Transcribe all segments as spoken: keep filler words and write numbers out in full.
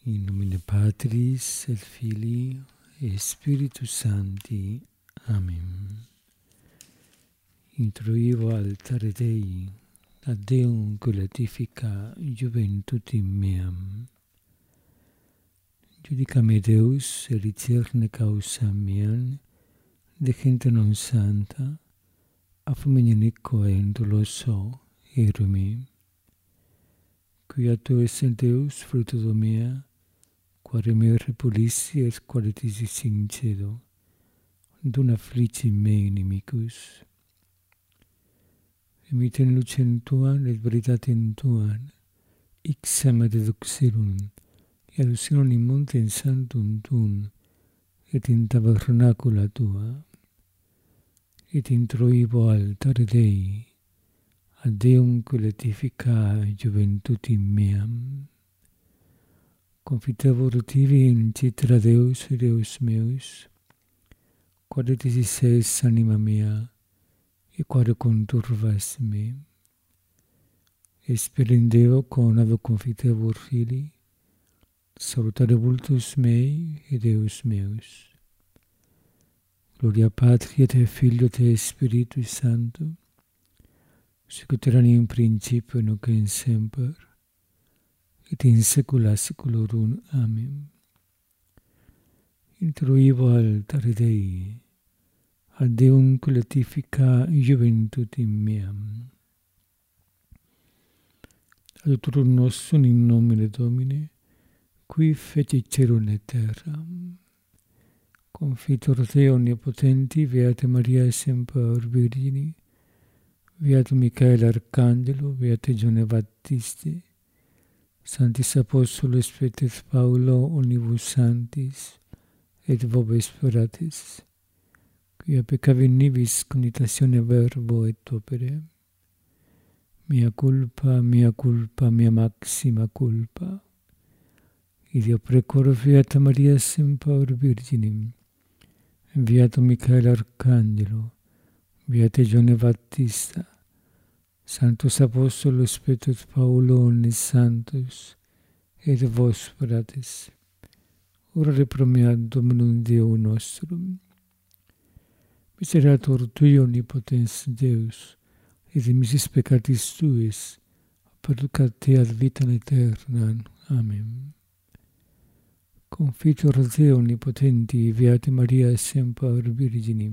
In nomine Patris et Filii et Spiritus Sancti. Amen. Introivo altare Dei, ad Deum glorifica juventutem meam. Judica me Deus, et ricerne causa meam, de gente non santa, a fumenico et doloso erumi. Quia tu es in Deus, fruto do mea, quare me repulissi et qualitisi sincedo, dun afflici me inimicus. Emiten lucem tuam et veritatem tuam, ixam ad deduxerum, et alucinum in montem sanctum tuum, et in tabernacula tua, et introivo altare Dei, ad Deum glorifica juventutem meam. Confitevor tibi in citra Deus, Deus meus, quare disis es anima mea, e quare conturvas me. Esperen Deo con ave confitevor Filii, salutare vultus mei e Deus meus. Gloria Patri et Filio et Spiritus Sancto, sic ut erat in principio nunc et in semper, et in saecula saeculorum. Amen. Introivo altare Dei, ad Deum glorifica juventutem meam. Adiutorum nostrum in nomine Domini, qui fecit caelum et terram. Confitor Deo omnipotenti, Beata Maria semper Virgini, Beatum Michael Arcangelo, Beate Gione Baptiste, Sanctis Apostolos Petris Paulo, omnibus sanctis, et vobis speratis, quia peccavit nibis conitatione verbo et opere. Mea culpa, mea culpa, mea maxima culpa. Ideo precor Beata Maria semper Virginim, Beatum Michael Arcangelo, Beate Gione Baptista, Sanctus Apostolos Petris Paulo, omnes santos, et vos speratis. Ora pro mea Dominum Deo nostrum. Miserator Tui omnipotens Deus, et dimissis peccatis Tuis, perducat te ad vitam aeternam. Amen. Confitor Deo omnipotenti, Beate Maria semper Virgini,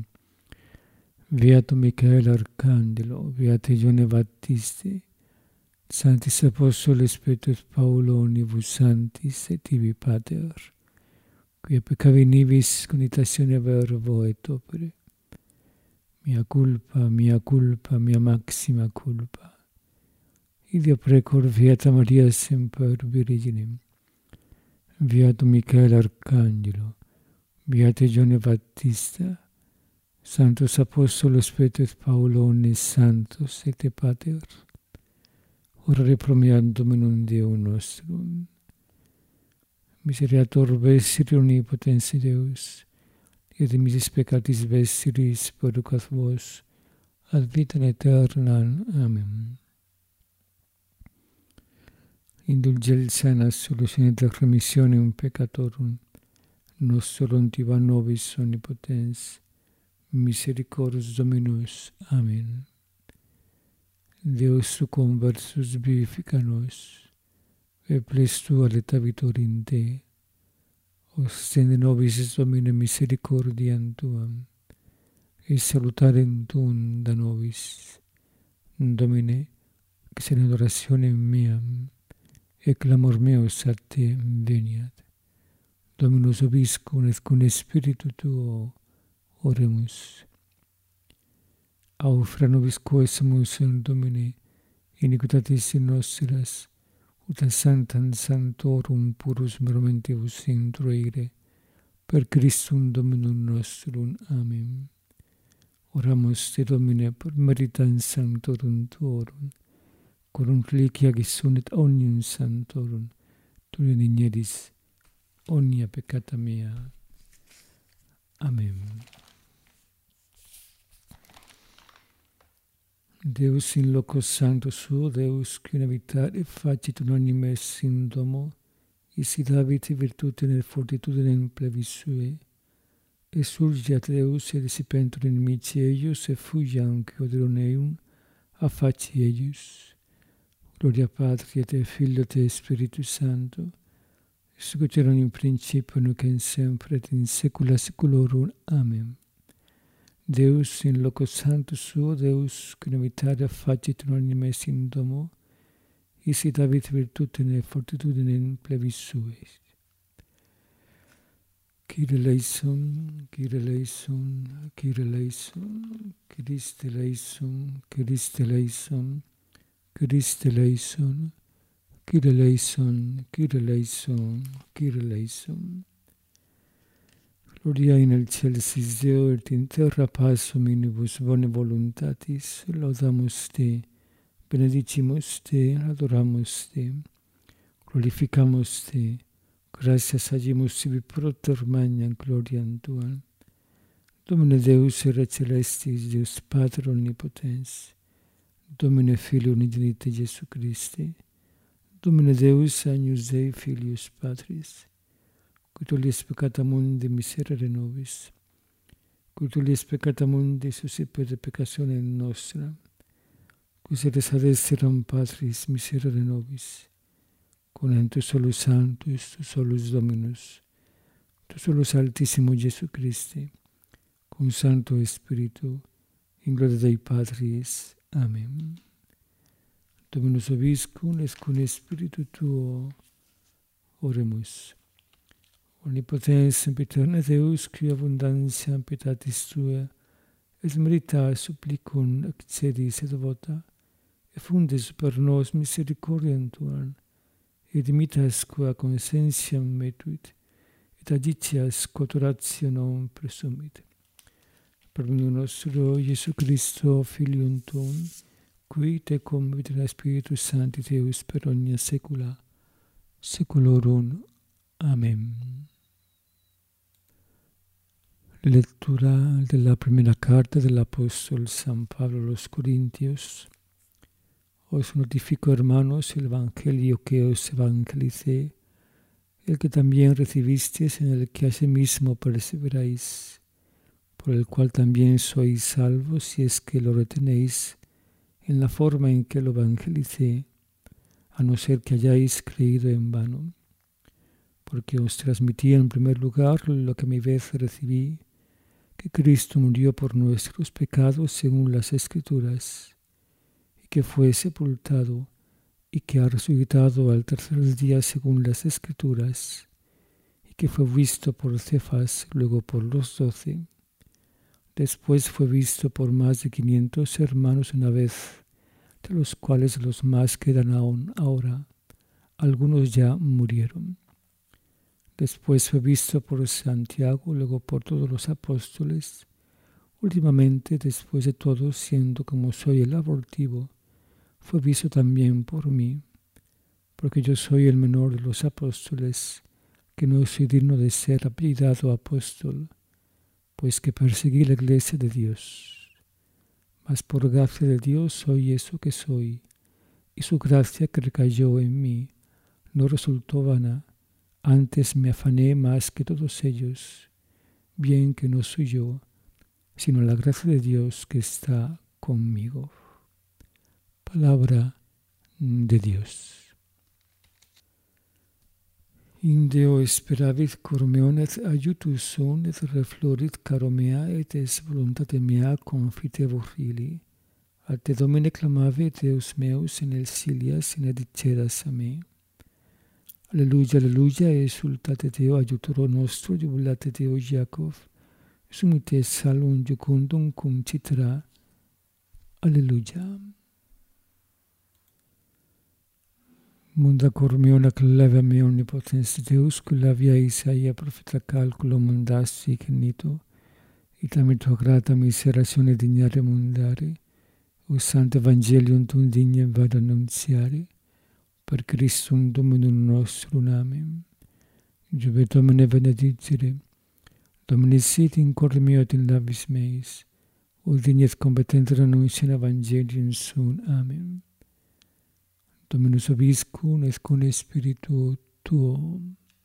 Beatum Michael Arcangelo, Beate Gione Baptiste, Sanctis Apostolos Petris Paulo, omnibus sanctis, et tibi Pater, quia peccavit nibis conitatione verbo et opere. Mea culpa, mea culpa, mea maxima culpa. Ideo precor Beata Maria semper Virginem, Beatum Michael Arcangelo, Beate Gione Baptista, Sanctus Apostolos Petris Paulo, omnes santos, et te Pater, orare pro mea Dominum Deo nostrum. Miseriator vestri omnipotens Deus, et dimissis peccatis vestris perducat vos ad vitam aeternam. Amen. Indulgentia et absolutione et remissionem peccatorum nostrum tiba nobis omnipotens misericors Dominus. Amen. Deus conversus vivifica nos, et plestu aletavitor in te. Ostende nobis Domine misericordiam tuam, et salutarem tuum da nobis. Domine, ex in adorationem meam, et clamor meus a te veniat. Dominus vobiscum et cum spiritu tuo oremus. Aufra nobis quesumus in Domine, iniquitatis nostras, ut a sanctam sanctorum purus momentibus introire, per Christum Dominum nostrum. Amen. Oramus te Domine per meritam sanctorum tuorum, corum reliquia gisunet omnium sanctorum, tu inigneris omnia peccata mea. Amen. Deus in loco sancto suo, Deus qui in habitare facit unanimes in domo, e si David virtute et fortitudine plebis sue, e surgiat Deus et dissipentur inimici eius, e fugiam que odium eum a faci eius. Gloria Patri et Filio et Spiritus Sancto, sicut erat in principio, nunc et semper, et in saecula saeculorum. Amen. Deus in loco sanctus suo, Deus qui novitatia facit in animes in domo, isi David virtutine et fortitudine plebis sues. Kyrie eleison, Kyrie eleison, Kyrie eleison, Christe eleison, Christe eleison, Christe eleison, Kyrie eleison, Kyrie eleison, Kyrie eleison. Gloria in excelsis Deo et in terra paz hominibus bone voluntatis, laudamus te, benedicimus te, adoramus te, glorificamus te, gratias agimus sibi proter magnam gloriam tuam. Domine Deus ere celestis, Deus Pater omnipotens, Domine Filio unigenite Jesu Christi, Domine Deus agnus Dei Filius Patris, qui tollies peccata mundi, miserere nobis, qui tollies peccata mundi, suscipere peccatione nostra, qui sedes ad esseram Patris, miserere nobis, con tu solus Sanctus, tu solus Dominus, tu solus Altissimo Jesu Christi, con Sancto Spiritu, in gloria Dei Patris. Amen. Dominus vobiscum, et cum Spiritu tuo, oremus. Omnipotens sempiterne Deus, qui abundantiam pietatis Tuae, et merita supplicum accedis et vota, et funde super nos misericordiam Tuam, et dimitas qua consentiam metuit, et adicias quod rationem presumit. Per nostro Iesu Christo, Filium Tuum, qui tecum vita Spiritus Sancti Deus per omnia saecula saeculorum. Amen. Lectura de la primera carta del apóstol San Pablo a los Corintios. Os notifico, hermanos, el evangelio que os evangelicé, el que también recibisteis, en el que asimismo perseveráis, por el cual también sois salvos, si es que lo retenéis en la forma en que lo evangelicé, a no ser que hayáis creído en vano. Porque os transmití en primer lugar lo que a mi vez recibí, que Cristo murió por nuestros pecados según las Escrituras, y que fue sepultado, y que ha resucitado al tercer día según las Escrituras, y que fue visto por Cefas, luego por los doce. Después fue visto por más de quinientos hermanos una vez, de los cuales los más quedan aún ahora, algunos ya murieron. Después fue visto por Santiago, luego por todos los apóstoles. Últimamente, después de todos, siendo como soy el abortivo, fue visto también por mí, porque yo soy el menor de los apóstoles, que no soy digno de ser apellidado apóstol, pues que perseguí la iglesia de Dios. Mas por gracia de Dios soy eso que soy, y su gracia que recayó en mí no resultó vana. Antes me afané más que todos ellos, bien que no soy yo, sino la gracia de Dios que está conmigo. Palabra de Dios. In Deo speravit cor meum, et aiutus sum, et reflorit caro mea, et es voluntate mea confitevor illi. A te Domine clamavi, Deus meus, in elsilias, in adiceras a me. Alleluia, alleluia, exultate Deo, aiutoro nostro, jubilate Deo Jacob, sumite salvum jucundum cum citera. Alleluia. Munda cor meum acclava me omnipotens Deus, cullavia Isaia profeta calculo mundasti genito, et amitua grata miseratione dignare mundare, o santo evangelium tum dignem vada annunziare, per Christum Dominum nostrum. Amen. Juve Domine benedicere, Domine sit in cor meo et in labis meis, uldigni et competenter annuntiam evangelium sum. Amen. Dominus vobiscum, et cum Spiritu tuo.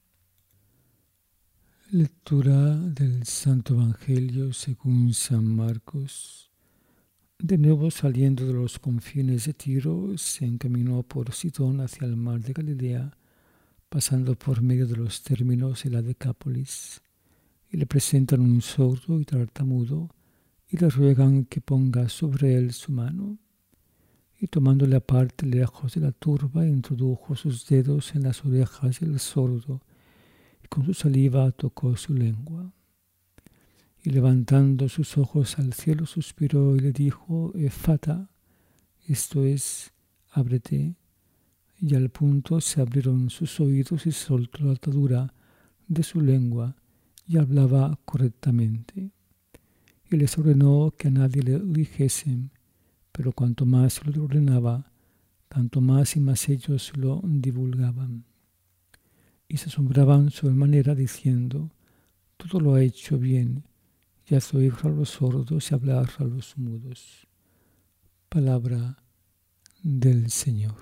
Lectura del Santo Evangelio según San Marcos. De nuevo, saliendo de los confines de Tiro, se encaminó por Sidón hacia el mar de Galilea, pasando por medio de los términos de la Decápolis. Y le presentan un sordo y tartamudo, y le ruegan que ponga sobre él su mano. Y tomándole aparte lejos de la turba, introdujo sus dedos en las orejas del sordo, y con su saliva tocó su lengua. Y levantando sus ojos al cielo, suspiró y le dijo, Efata, esto es, ábrete. Y al punto se abrieron sus oídos y soltó la atadura de su lengua, y hablaba correctamente. Y les ordenó que a nadie le dijesen, pero cuanto más lo ordenaba, tanto más y más ellos lo divulgaban. Y se asombraban sobremanera diciendo, todo lo ha hecho bien, y hace oír a los sordos y hablar a los mudos. Palabra del Señor.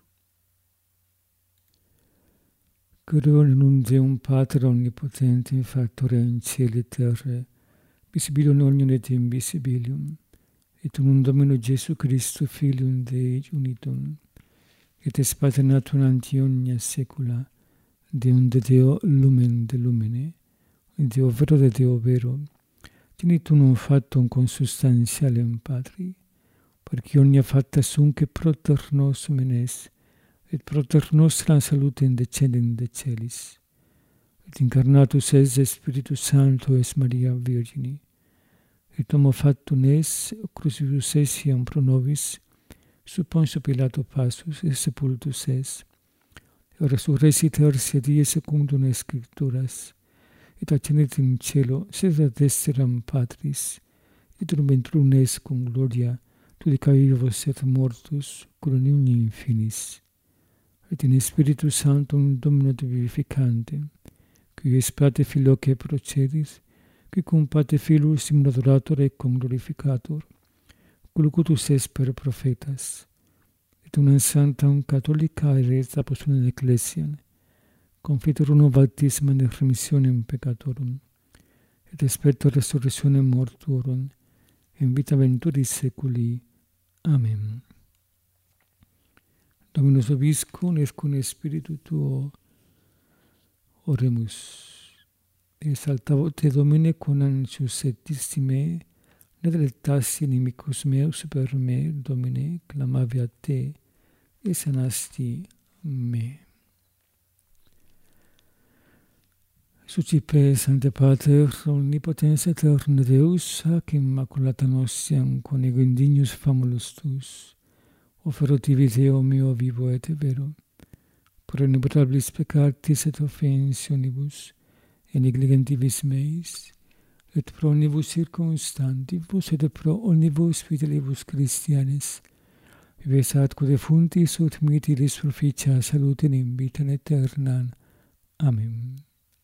Creo in un Deum Pater Onnipotente, Factore in cieli et terrae, visibilium omnium et invisibilium, et unum Domino Jesu Christo, Filium Dei unitum, et es Pater natum ante omnia saecula, Deum de Deo lumen de lumine, Deo vero de Deo vero, genitum non factum consubstantialem Patri, perque omnia facta sunt proter nosum enes, et proter nostra salutem decedent de celis. Et incarnatus es Spiritus Sancto es Maria Virgini. Et homo factum es, crucifixus essiam pro nobis, sub Pontio Pilato passus, et sepultus es. Et resurrexit tertia die secundum Scripturas, et ascendit in cielo, sed ad dexteram Patris, et venturum es cum gloria, judicae vivos et mortus, coronem in finis. Et in Spiritus Sanctum Domino vivificantem, qui es Pater Filioque procedis, qui cum Pater Filius simul adorator et cum glorificator, qui locutus es per prophetas, et unam sanctam catholica et apostolica ecclesiam, confiteor unum baptismam et remissionem peccatorum, et expecto resurrectionem mortuorum, in vita venturis saeculi. Amen. Dominus vobiscum et cum spiritu tuo. Oremus. Exaltavo te Domine con ansius et istime, ne delectassi inimicus meus per me, Domine, clamavi a te, et sanasti me. Sucipe, Sancte Pater, omnipotens aeterne Deus, ac immaculata nostiam, con ego indignus famulus tus, ofero tibi Deo meo vivo et vero, pro innumerabilis peccatis et offensionibus, et negligentibus meis, et pro omnibus circumstantibus, et pro omnibus fidelibus Christianis, vives atque defuntis ut mitilis proficia salutem in vitam aeternam. Amen.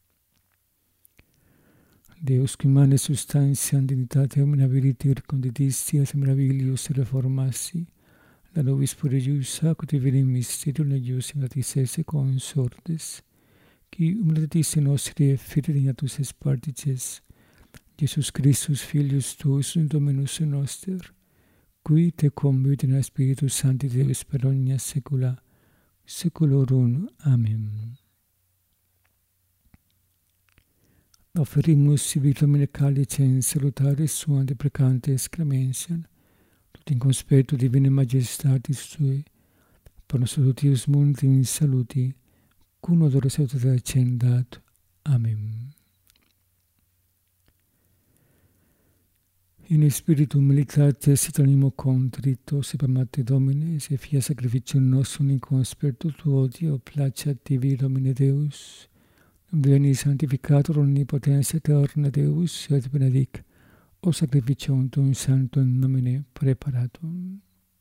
Deus qui mane substantiam dignitatem inhabilitir conditisti et mirabilius reformassi, la nobis pure iusa, quod virim mysterium eius imitatis esse consortes, qui humilitatis nostri fide dignatus es partices, Jesus Christus Filius tuus, Dominus noster, qui te convit in Spiritus Sancti Deus per omnia saecula, saeculorum. Amen. Offerimus sibi Domine calicem salutaris suam deprecantes clementiam, tot in conspectu divinae majestatis Tui, per nos salutius mundi in saluti, cum odore salutate accendat. Amen. In spiritu humilitatis et animo contrito, se permate Domine, se fia sacrificium nostrum in conspectu Tuo, Dio, placet tibi, Domine Deus, veni sanctificator omnipotens aeterne Deus, et benedic o sacrificium Tuum sanctum nomine preparatum.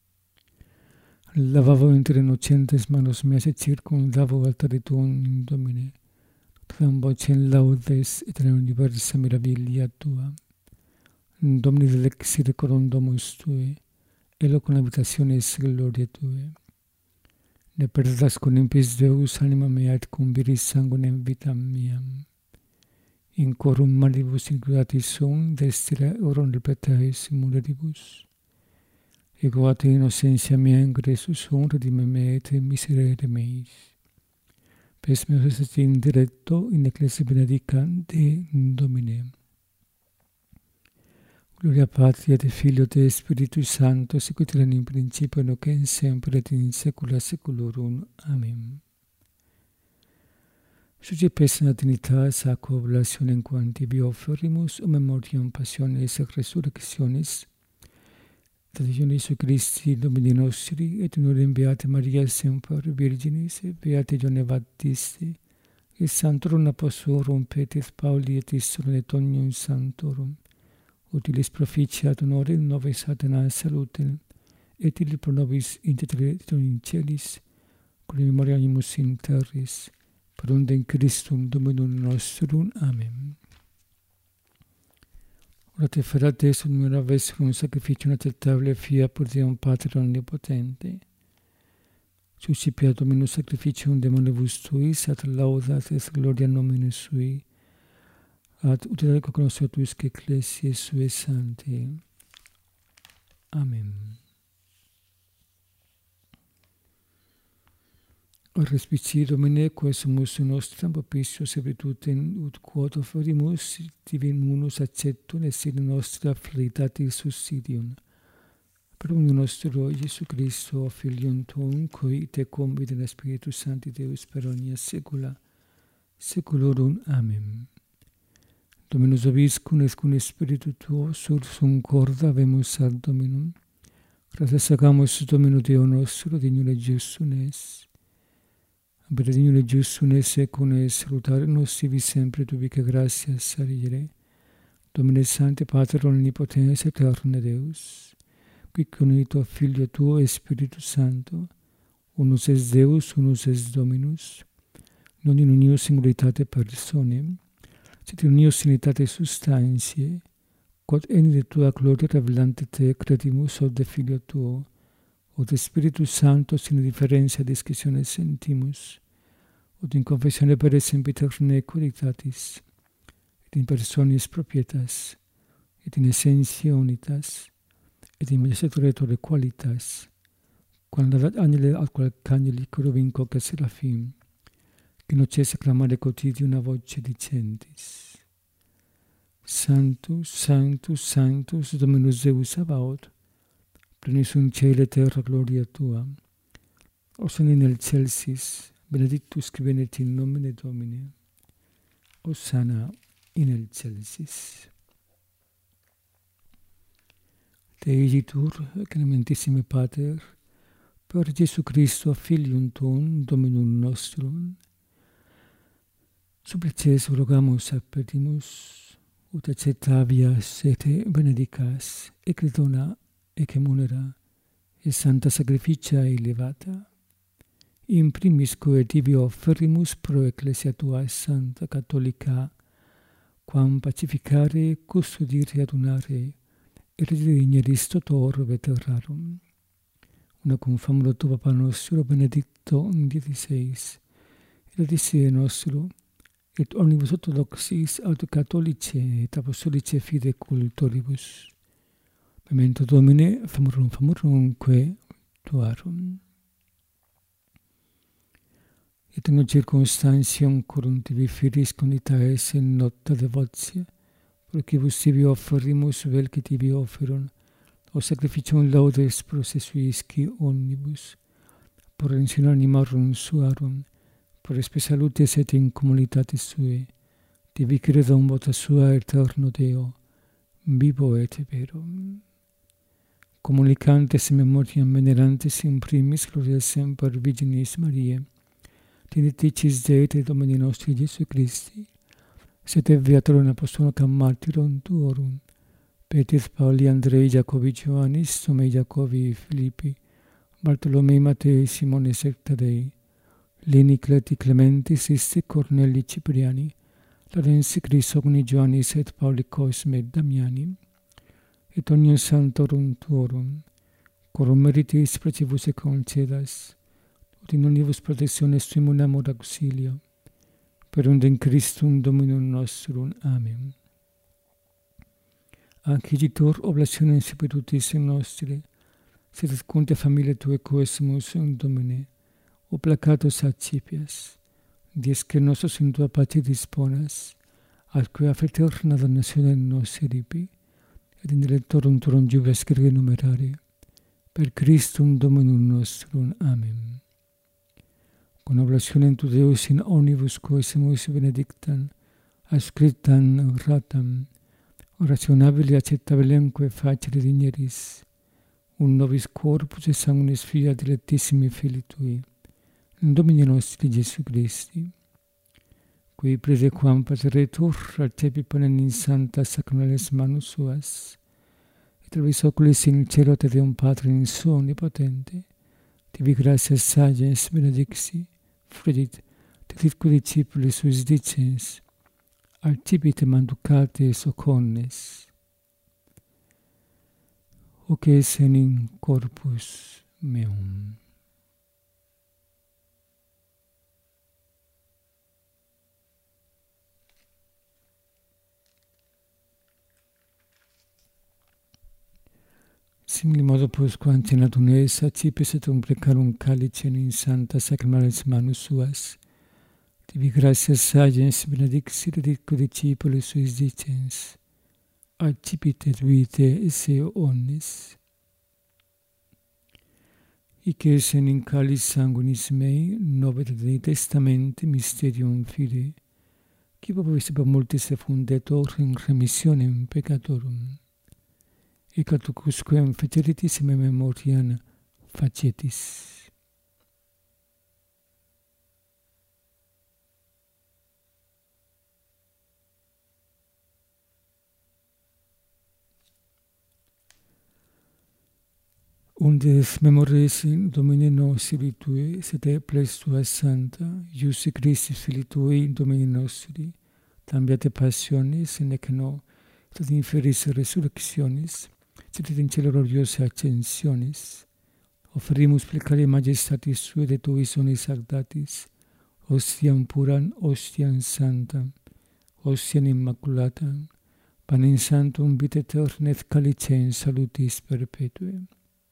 Lavavo inter innocentes manos meas et circumdavo altare Tuum in Domine, clam vocem laudes et in universa mirabilia Tua. Domini delexit coram domus Tui, elo con habitationes gloria Tue. ne perdas con impis Deus anima mea et cum viris sanguinem vitam miam. In corum malibus includatis sum, destra orum repetaeis mulieribus. Ego a te innocentia mea in Christus sum, redime me et miserere meis. Pes meus est in diretto in ecclesia benedicante Domine. Gloria Patria et Filio et Spiritus Sancto, sicut erat in principio, nunc et semper et in saecula saeculorum. Amen. Suce pes Trinitas aqua oblationem quam tibi offerimus, o memoriam passionis et resurrectionis, et Dei Iesu Christi Domini nostri, et honorem Beate Maria semper Virginis, et Beate Ioanne Baptiste, et Sanctorum Apostolorum Petris Pauli et Istorum et omnium Sanctorum, utilis proficiat honore nobis Athenae salutem, et illi pro nobis intercedit in celis, cum memoria animus in terris, per undem Christum Dominum nostrum. Amen. Ora te ferat est un mera vesrum sacrificium acceptable fia per Deum Pater omnipotente. Suscipia Dominus sacrificium de manibus tuis, at laudat et gloria nomine sui, ad utilare cognoscitusque ecclesiae sue sanctae. Amen. Respici Domine, quae sumus nostram propitio servitutem ut quod offerimus divin munus acceptum et sine nostra afflictatis subsidium. Per omnium nostro Iesu Christo, Filium Tuum, qui te convit in Spiritus Sancti Deus per omnia saecula saeculorum. Amen. Dominus vobiscum et cum Spiritu Tuo, sursum corda habemus ad Dominum. Gratias agamus Domino Deo nostro, dignum et justum es. Per dignum et justum es secum es salutare nos sivi sempre tubique gratias sarire. Domine Sancte Pater omnipotens aeterne Deus, qui conito Filio Tuo et Spiritus Sancto, unus es Deus, unus es Dominus, non in unio singularitate personae, sed in unio unitate substantiae, quod eni de Tua gloria revelante te credimus od de Filio Tuo, od de Spiritus Sancto sine differentia discissione sentimus, od in confessione per sempiterne qualitatis, et in personis propietas, et in essentia unitas, et in majestature qualitas, quam ladat angele ad qual cangeli cherubim coca serafim, che nocesse clamare quotidium una voce dicentis. Sanctus, Sanctus, Sanctus, Dominus Deus Sabaoth, plenis in caelo et terra gloria Tua. Hosanna in excelsis, benedictus qui venit in nomine Domini. Hosanna in excelsis. Te igitur, clementissime Pater, per Iesu Christo, Filium Tuum, Dominum nostrum, supplices rogamus et petimus, ut accettavias et benedicas, ec dona, ec emunera, et santa sacrificia elevata, in primis quae tibi offerimus pro ecclesia Tua santa catholica, quam pacificare, custodire, adunare, et redimineris totor veterarum. Una cum famula Tu Papa nostro Benedicto diciseis, et adicie nostro, et omnibus orthodoxis aut catholice et apostolice fide cultoribus. Memento Domine, famorum famorumque Tuarum. Et in circumstantium corum tibi filis conditaes in nocta devotia, procibus tibi offerimus vel que tibi offeron, o sacrificium laudes processuisci omnibus, por rensione animarum suarum, por espe salutes et in communitatis sue, tibi credam vota sua eterno Deo, vivo et vero. Communicantes memoriam venerantes in primis gloria semper Virginis Mariae, Triniticis Dei et Domini nostri Iesu Christi, sed viatorum apostolorum martyrum tuorum, Petris Pauli, Andrei, Jacobi, Ioannis, Tomei, Jacobi, Filippi, Bartolomei, Matei, Simone, Sectadei, Lini, Cleti, Clementi, Sisti, Corneli, Cipriani, Larensi, Crisogni, Ioannis, et Pauli, Cosme, Damiani, et omnium sanctorum tuorum, corum meritis precibus et concedas, ut ut in omnibus protectiones tuum un amor auxilio, per unde in Christum Dominum nostrum. Amen. Acciditur oblationem spiritus nostri, sed conte familiae Tuae coesimus in Domine, o placatus accipias, dies que nosos in Tua pace disponas, atque a fraterna donatione nos eripi, et in electorum Tuum jubilas Kyrie numerare, per Christum Dominum nostrum. Amen. Con oblationem Tu Deus in omnibus coesimus benedictam, ascriptam gratam, orationabile acceptabilemque facere digneris, un nobis corpus et sanguinis Filii dilectissimi Filii Tui, in Domini nostri Jesu Christi, qui praesequam Pateretur accepi panem in sancta sacramentales manus suas, et albis oculis in cielo te Deum Patre in suo omnipotente, tibi gratias sagens benedixi, fregit, titque discipulis suis dicens, Arcipite manducate soconnes, hoc es in corpus meum. Simili modo postquam cenatum es, accipes et umprecarum calicem in sancta sacramentales manus suas, tibi gratias sagens benedixit et icque discipulis suis dicens, accipit et vitae esse omnis. Hic es in calis sanguinis mei, novet Dei testamente mysterium fide, qui popis per multis effundetur in remissionem peccatorum, et catucusquem feceritis me memoriam facetis. Undes memores in Domine nostri Tue, sed ples Tua Santa, Ius Christi Filii Tui in Domine nostri, tam beate passionis, nec no, et ad inferis resurrectionis, sed in cielo gloriosa ascensionis, offerimus plecare majestatis Sue de Tuis onis agdatis, ostiam puram, ostiam santam, ostiam immaculatam, panem sanctum vitae aeternam et calicem salutis perpetuae.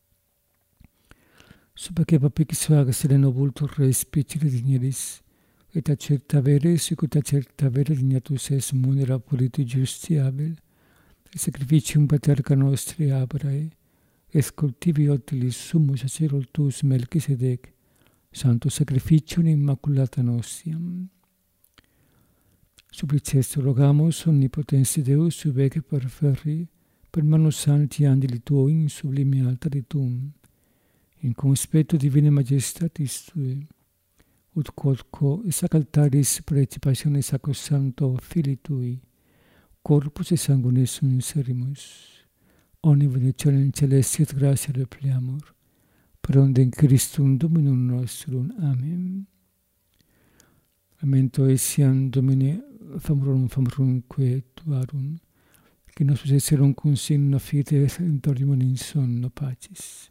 Subaque papicis vaga sereno vultur res picere digneris, et accertavere, sicut accertavere dignatus es munera politi justi Abel, et sacrificium paterca nostri Abrae, et cultivi otilis summus sacerdotus Melchisedec, santo sacrificium immaculata nostiam. Supplicestur rogamus omnipotens Deus sub ecce perferri, per manus sancti angeli Tuoi in sublime altari Tuum, in conspetto divine majestatis Tue, ut quodquo sac altaris praecipationis sacrosancto Filii Tui, corpus et sanguinis unserimus, omni benedictionem celesti et gratia repleamur, per unde in Christum Dominum nostrum. Amen. Lamento essiam Domine famorum famorumque Tuarum, que nos possesserum cum signo fide et dormimum in sonno pacis.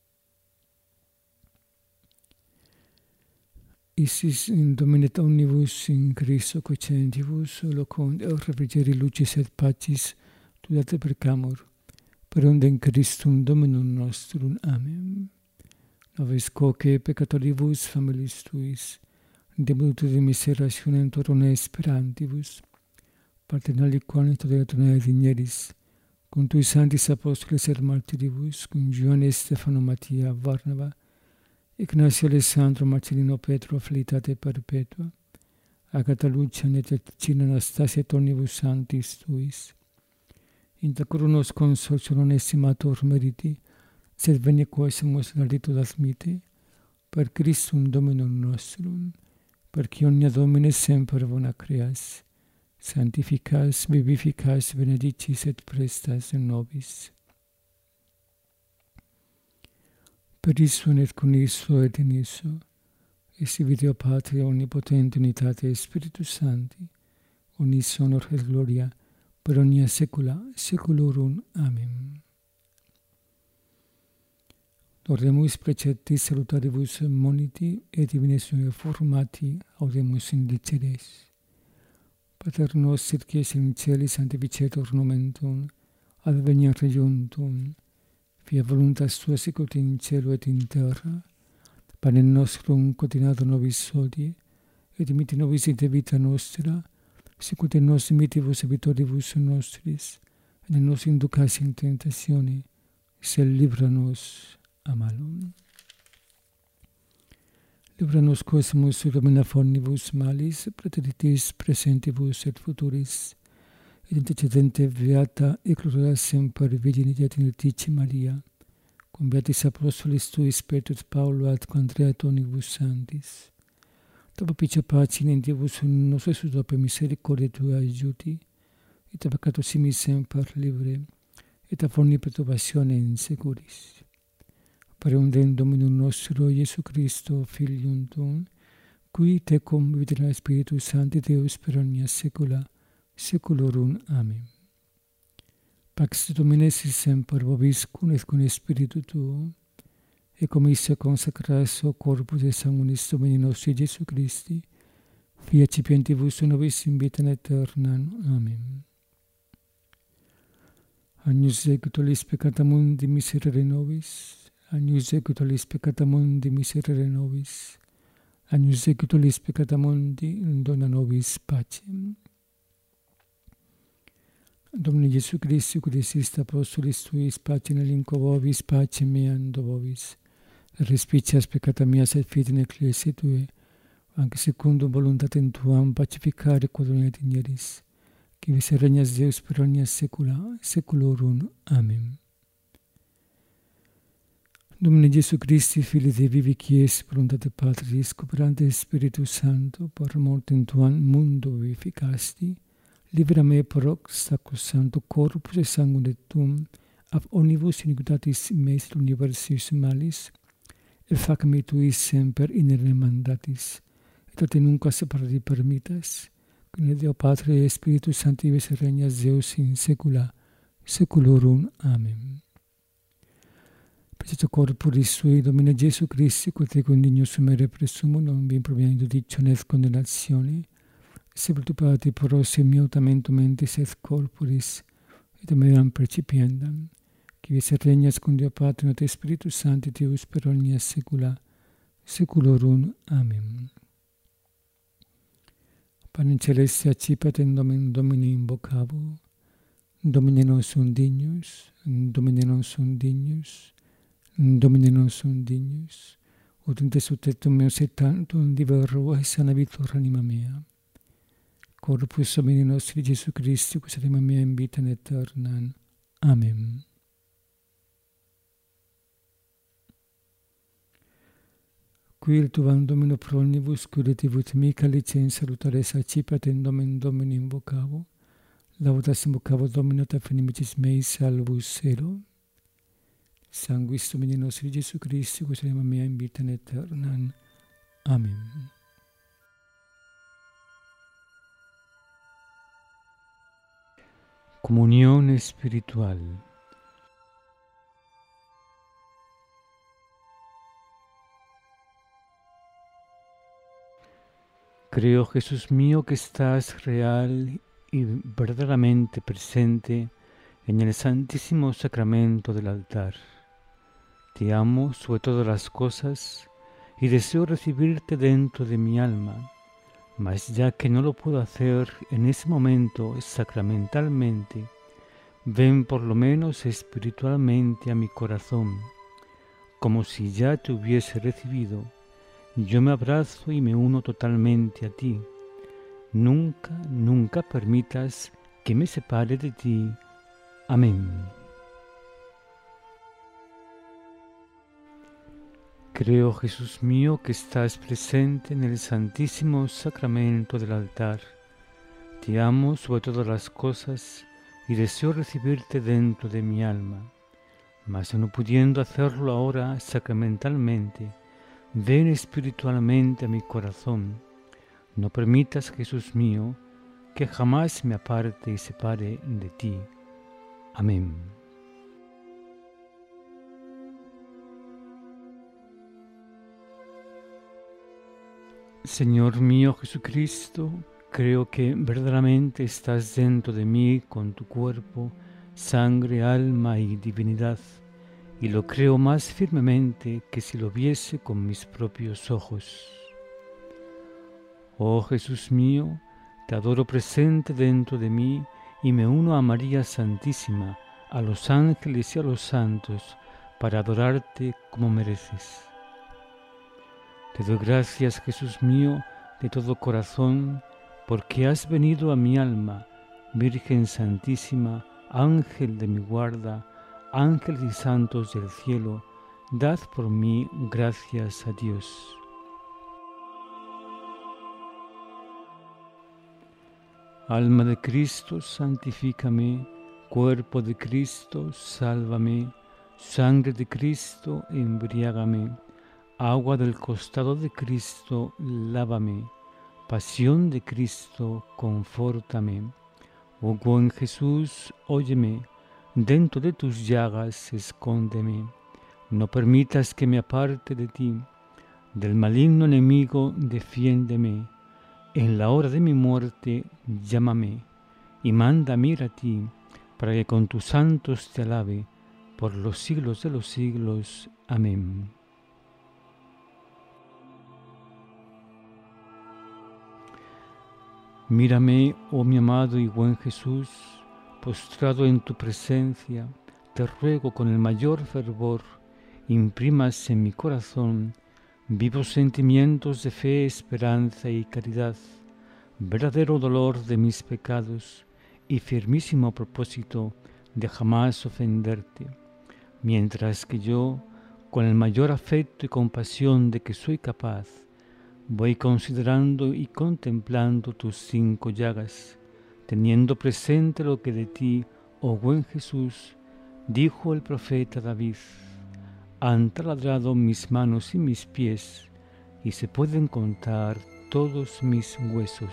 Isis in Domine omnibus in Christo cocentibus, locum refrigeri lucis et pacis, tu date precamur, per unde in Christum Dominum nostrum. Amen. Noves quoque peccatoribus familis Tuis, demutu de miserationem torone esperantibus, paternali quae toleratone digneris, cum Tui sanctis apostolis et martiribus, cum Ioanne, Stefano, Mattia, Varnava, Ignacio, Alessandro, Marcellino, Petro, Felitate perpetua, Agata, Lucia, Netecina, Anastasia, et omnibus sanctis Tuis, inter coronos consortium estimator meriti, sed venia quaesimus larditud admite, per Christum Dominum nostrum, perque omnia Domine semper bona creas, sanctificas, vivificas, benedicis et prestas in nobis. Per isso et con isso et in isso, esti video Patria omnipotente unitate Spiritus Sancti, unis honor et gloria, per omnia saecula saeculorum. Amen. Doremus preceptis salutaribus moniti et divinatione formati audemus indiceres. Pater noster qui es in caeli sanctificetur nomen tuum, adveniat regnum tuum, fiat voluntas tua sicut in cielo et in terra. Panem nostrum quotidianum nobis hodie, et dimitte nobis ite vita nostra, sicut et nos dimittivus debitoribus nostris, et ne nos inducas in tentatione, sed libera nos a malo. Libera nos quosemus domina fornibus malis, praeteritis presentibus et futuris, et intercedente beata et gloriosa semper Virginitas Initici Maria, cum beatis apostolis tuis Petrus Paulo et Andrea tonibus sanctis. Ta propicia pacem in Diebus nostro Iesus dope misericordia tua aiuti, et a peccato simis semper livre, et a forni perturbatione in securis. Per undem Dominum nostro Iesu Christo, Filium tuum, qui tecum vita Spiritus Sancti Deus per omnia saecula, saeculorum. Amen. Pax Domini sit semper vobiscum et cum spiritu tuo, et commissa consecratio corpus et sanguinis Domini nostri Iesu Christi, fiat cipientibus nobis in vitam aeternam. Amen. Agnus executoris peccata mundi miserere nobis, Agnus executoris peccata mundi miserere nobis, Agnus executoris peccata mundi dona nobis pacem. Domine Iesu Christi, quid esiste apostolis tuis, pacem elinquo vobis, pacem meam do vobis, respicias peccata mea et fide in ecclesiae tue, anche secundum voluntatem tuam pacificare quod et igneris, qui vis regnas Deus per omnia saecula, saeculorum. Amen. Domine Iesu Christi, Filii Dei vivi, qui es voluntate Patris, cooperante Spiritus Sancto, per mortem tuam mundo vivificasti, libera me per hoc sacrosancto corpus et sanguine tuum, ab omnibus iniquitatis meis universis malis, et fac me tuis semper inere mandatis, et a te nunca separati permittas, qui Deo Patre et Spiritus Sancti vis regnas Deus in saecula, saeculorum. Amen. Precepto corporis sui, Domine Iesu Christi, quod te condignus sumere presumum, non vi proviene judicio et condennatione, sepultupati poros miautamento mentis et corporis, et meam precipiendam, qui vis regnas cum Deo Patrum et Spiritus Sancti Deus per omnia saecula, saeculorum. Amen. Panem celeste accipatem nomen Domini invocabo, Domine non sum dignus, Domine non sum dignus, Domine non sum dignus, ut in te subtectum meus et tantum diverro et sana vitor anima mea. Corpus Domini nostri Iesu Christi, quis anima mea in vitam aeternam. Amen. Qui tuam Domino pro omnibus, curativut mica licens salutares accipatem nomen Domini invocavo, laudas invocavo Domino ta finimicis meis salvus ero. Sanguis Domini nostri Iesu Christi, quis anima mea in vitam aeternam. Amen. Comunión espiritual. Creo, Jesús mío, que estás real y verdaderamente presente en el santísimo sacramento del altar. Te amo sobre todas las cosas y deseo recibirte dentro de mi alma, mas ya que no lo puedo hacer en ese momento sacramentalmente, ven por lo menos espiritualmente a mi corazón, como si ya te hubiese recibido. Yo me abrazo y me uno totalmente a ti. Nunca, nunca permitas que me separe de ti. Amén. Creo, Jesús mío, que estás presente en el santísimo sacramento del altar. Te amo sobre todas las cosas y deseo recibirte dentro de mi alma. Mas no pudiendo hacerlo ahora sacramentalmente, ven espiritualmente a mi corazón. No permitas, Jesús mío, que jamás me aparte y separe de ti. Amén. Señor mío Jesucristo, creo que verdaderamente estás dentro de mí con tu cuerpo, sangre, alma y divinidad, y lo creo más firmemente que si lo viese con mis propios ojos. Oh Jesús mío, te adoro presente dentro de mí y me uno a María Santísima, a los ángeles y a los santos, para adorarte como mereces. Te doy gracias, Jesús mío, de todo corazón, porque has venido a mi alma, Virgen Santísima, Ángel de mi guarda, ángeles y santos del cielo, dad por mí gracias a Dios. Alma de Cristo, santifícame, cuerpo de Cristo, sálvame, sangre de Cristo, embriágame. Agua del costado de Cristo, lávame. Pasión de Cristo, confórtame. Oh buen Jesús, óyeme. Dentro de tus llagas, escóndeme. No permitas que me aparte de ti. Del maligno enemigo, defiéndeme. En la hora de mi muerte, llámame. Y mándame ir a ti, para que con tus santos te alabe, por los siglos de los siglos. Amén. Mírame, oh mi amado y buen Jesús, postrado en tu presencia, te ruego con el mayor fervor, imprimas en mi corazón vivos sentimientos de fe, esperanza y caridad, verdadero dolor de mis pecados y firmísimo propósito de jamás ofenderte, mientras que yo, con el mayor afecto y compasión de que soy capaz, voy considerando y contemplando tus cinco llagas, teniendo presente lo que de ti, oh buen Jesús, dijo el profeta David: han taladrado mis manos y mis pies, y se pueden contar todos mis huesos.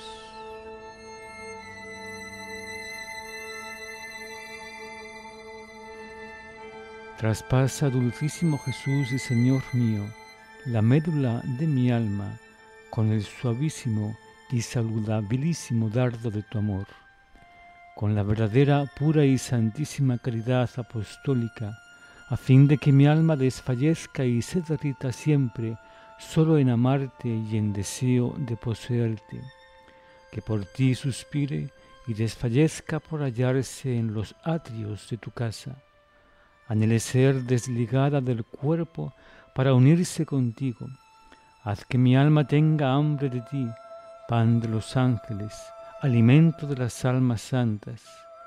Traspasa, dulcísimo Jesús y Señor mío, la médula de mi alma, con el suavísimo y saludabilísimo dardo de tu amor, con la verdadera, pura y santísima caridad apostólica, a fin de que mi alma desfallezca y se derrita siempre solo en amarte y en deseo de poseerte, que por ti suspire y desfallezca por hallarse en los atrios de tu casa, anhele ser desligada del cuerpo para unirse contigo. Haz que mi alma tenga hambre de ti, pan de los ángeles, alimento de las almas santas,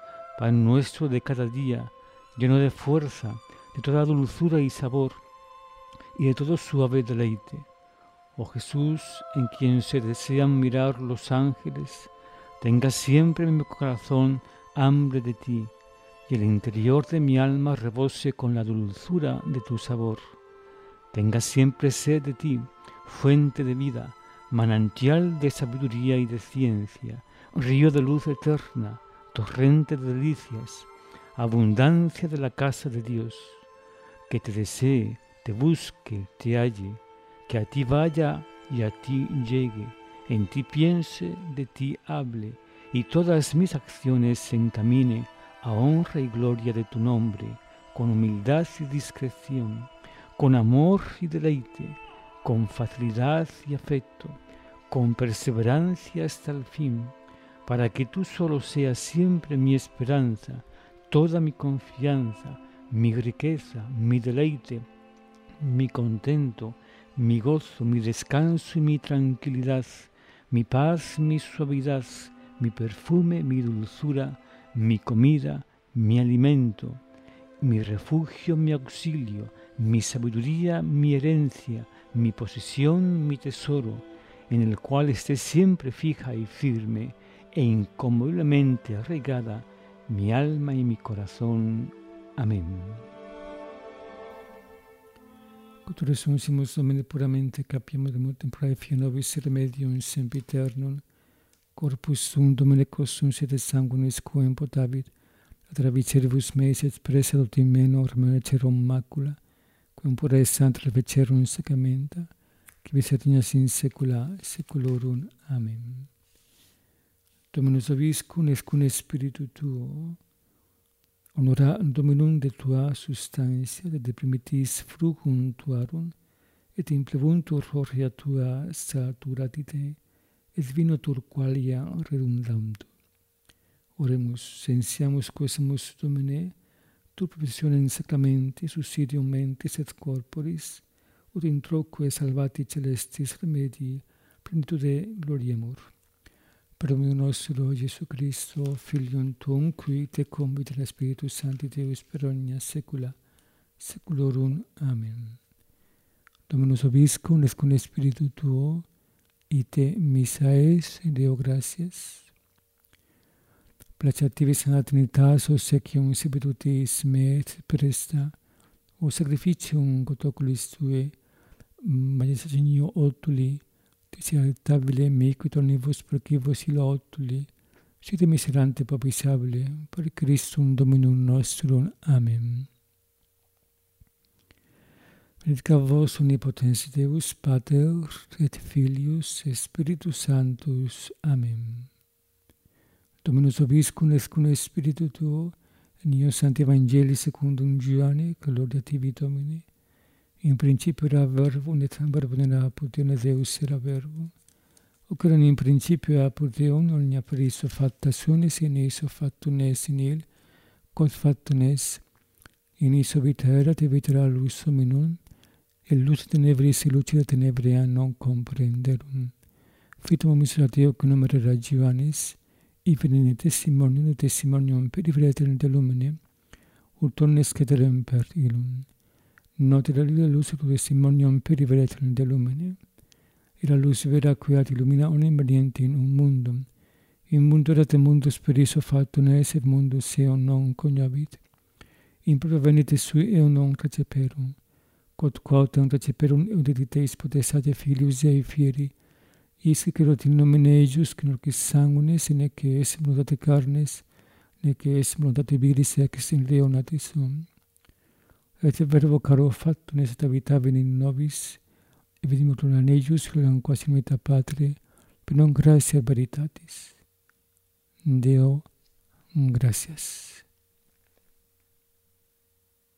pan nuestro de cada día, lleno de fuerza, de toda dulzura y sabor, y de todo suave deleite. Oh Jesús, en quien se desean mirar los ángeles, tenga siempre en mi corazón hambre de ti, y el interior de mi alma rebose con la dulzura de tu sabor. Tenga siempre sed de ti, fuente de vida, manantial de sabiduría y de ciencia, río de luz eterna, torrente de delicias, abundancia de la casa de Dios. Que te desee, te busque, te halle, que a ti vaya y a ti llegue, en ti piense, de ti hable, y todas mis acciones se encamine a honra y gloria de tu nombre, con humildad y discreción, con amor y deleite, con facilidad y afecto, con perseverancia hasta el fin, para que tú solo seas siempre mi esperanza, toda mi confianza, mi riqueza, mi deleite, mi contento, mi gozo, mi descanso y mi tranquilidad, mi paz, mi suavidad, mi perfume, mi dulzura, mi comida, mi alimento, mi refugio, mi auxilio, mi sabiduría, mi herencia, mi posesión, mi tesoro, en el cual esté siempre fija y firme e inconmoviblemente arraigada mi alma y mi corazón. Amén. Cultura sumus Domine puramente capiamo de mutem praefia nobis remedium sempiternum, corpus sum Domine quosum sed sanguinis quem potavit, travicervus meis et presa ultimeno ormecerum macula, quem pura et santa revecerum sacramenta, qui vis et regnas in saecula saeculorum. Amen. Dominus vobiscum et cum spiritu tuo, honora Dominum de tua substantia, de primitis fructum tuarum, et implevuntur gloria tua saturatite, et vinotur qualia redundamtur. Oremus, sensiamus quesumus Domine, tu professionem sacramenti, subsidium mentis et corporis, ut introque salvati celestis remedii, plenitude gloriemur. Per Dominum nostro Iesu Christo, Filium tuum, qui tecum vita Spiritus Sancti Deus per omnia saecula saeculorum. Amen. Dominus vobiscum et cum spiritu tuo, ite missa es, Deo gratias. Placet tibi Sancta Trinitas, obsequium spiritutis me et presta, o sacrificium quod oculis tue, majestatinio otuli, desiderabile me quid omnibus procivos illa otuli, site miserante propisabile, per Christum Dominum nostrum. Amen. Benedicat vos omnipotens Deus, Pater et Filius et Spiritus Sanctus. Amen. Dominus vobiscum et cum spiritu tuo, in io Sancti Evangelii secundum Johanne, gloria tibi Domine. In principio era Verbo, et Verbo era Deus, Deus era Verbo. Hoc eram in principio apud Deum, omnia per iso facta sunt, in iso factum est in il, quod factum est. In iso vita erat, et vita era lux hominum, et lux tenebris et lucida tenebrea non comprenderum. Fitum misera Deo que nomen era Johannes, Ifin testimonium, testimonium per ivretem de lumine, ut omnes ceterem per illum. Note la luz ut testimonium per ivretem de lumine, et la luz vera queat illumina omnem venientim in mundum. In mundo erat mundus per iso factum est, et mundus eum non coniabit. In propria venite sui eum non receperum. Quod quautem receperum euditeis potestate filius Dei fieri, isque querot in nomine eius, que nunc sanguinis, nec est voluntate carnes, nec est voluntate viris ex in Deo nati sum. Et verbo caro factum est habitavi in nobis, et venimus in eius, gloriam quasi in vita Patri, per non gratia veritatis. Deo, gratias.